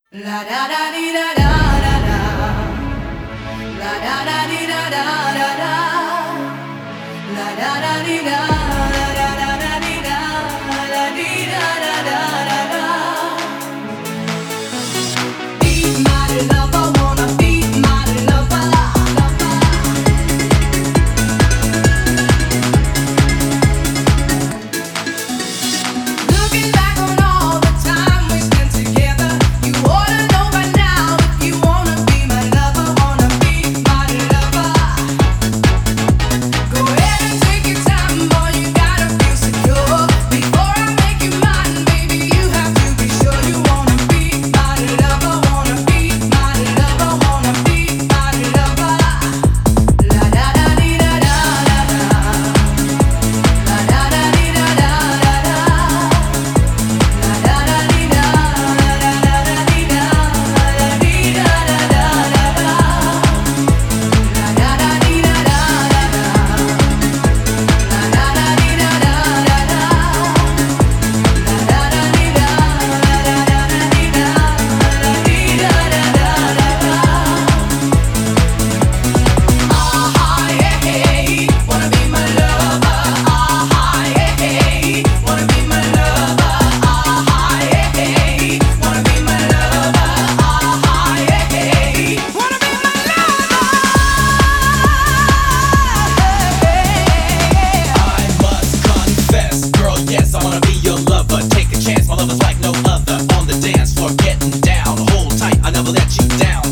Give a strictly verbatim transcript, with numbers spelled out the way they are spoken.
La da da dee da da da da. La da da dee da da da da. La da da dee da da da da da dee da da dee da da da da da. Be my lover, wanna be my lover. Looking back on all the time we spent together, you ought to know by now if you wanna be my lover, wanna be my lover. Go ahead and take your time, boy, you gotta feel secure. Before I make you mine, baby, you have to be sure you wanna be my lover, wanna be my lover, wanna be my lover. La da da dee da da da da. La da da dee da da da da. La da da dee da da da da dee da da dee da da da da da. La da da dee da da da da. La da da dee da da da da. La da da dee da da da da dee da dee da da da da. Ah yeah, hey, wanna be my lover. Ah yeah, hey, wanna be my lover. Ah yeah, hey, wanna be my lover. Ah yeah, hey, wanna be my I must confess, girl, yes, I wanna be your lover. Take a chance, my lover's like no other. On the dance floor, getting down, hold tight, I never let you down.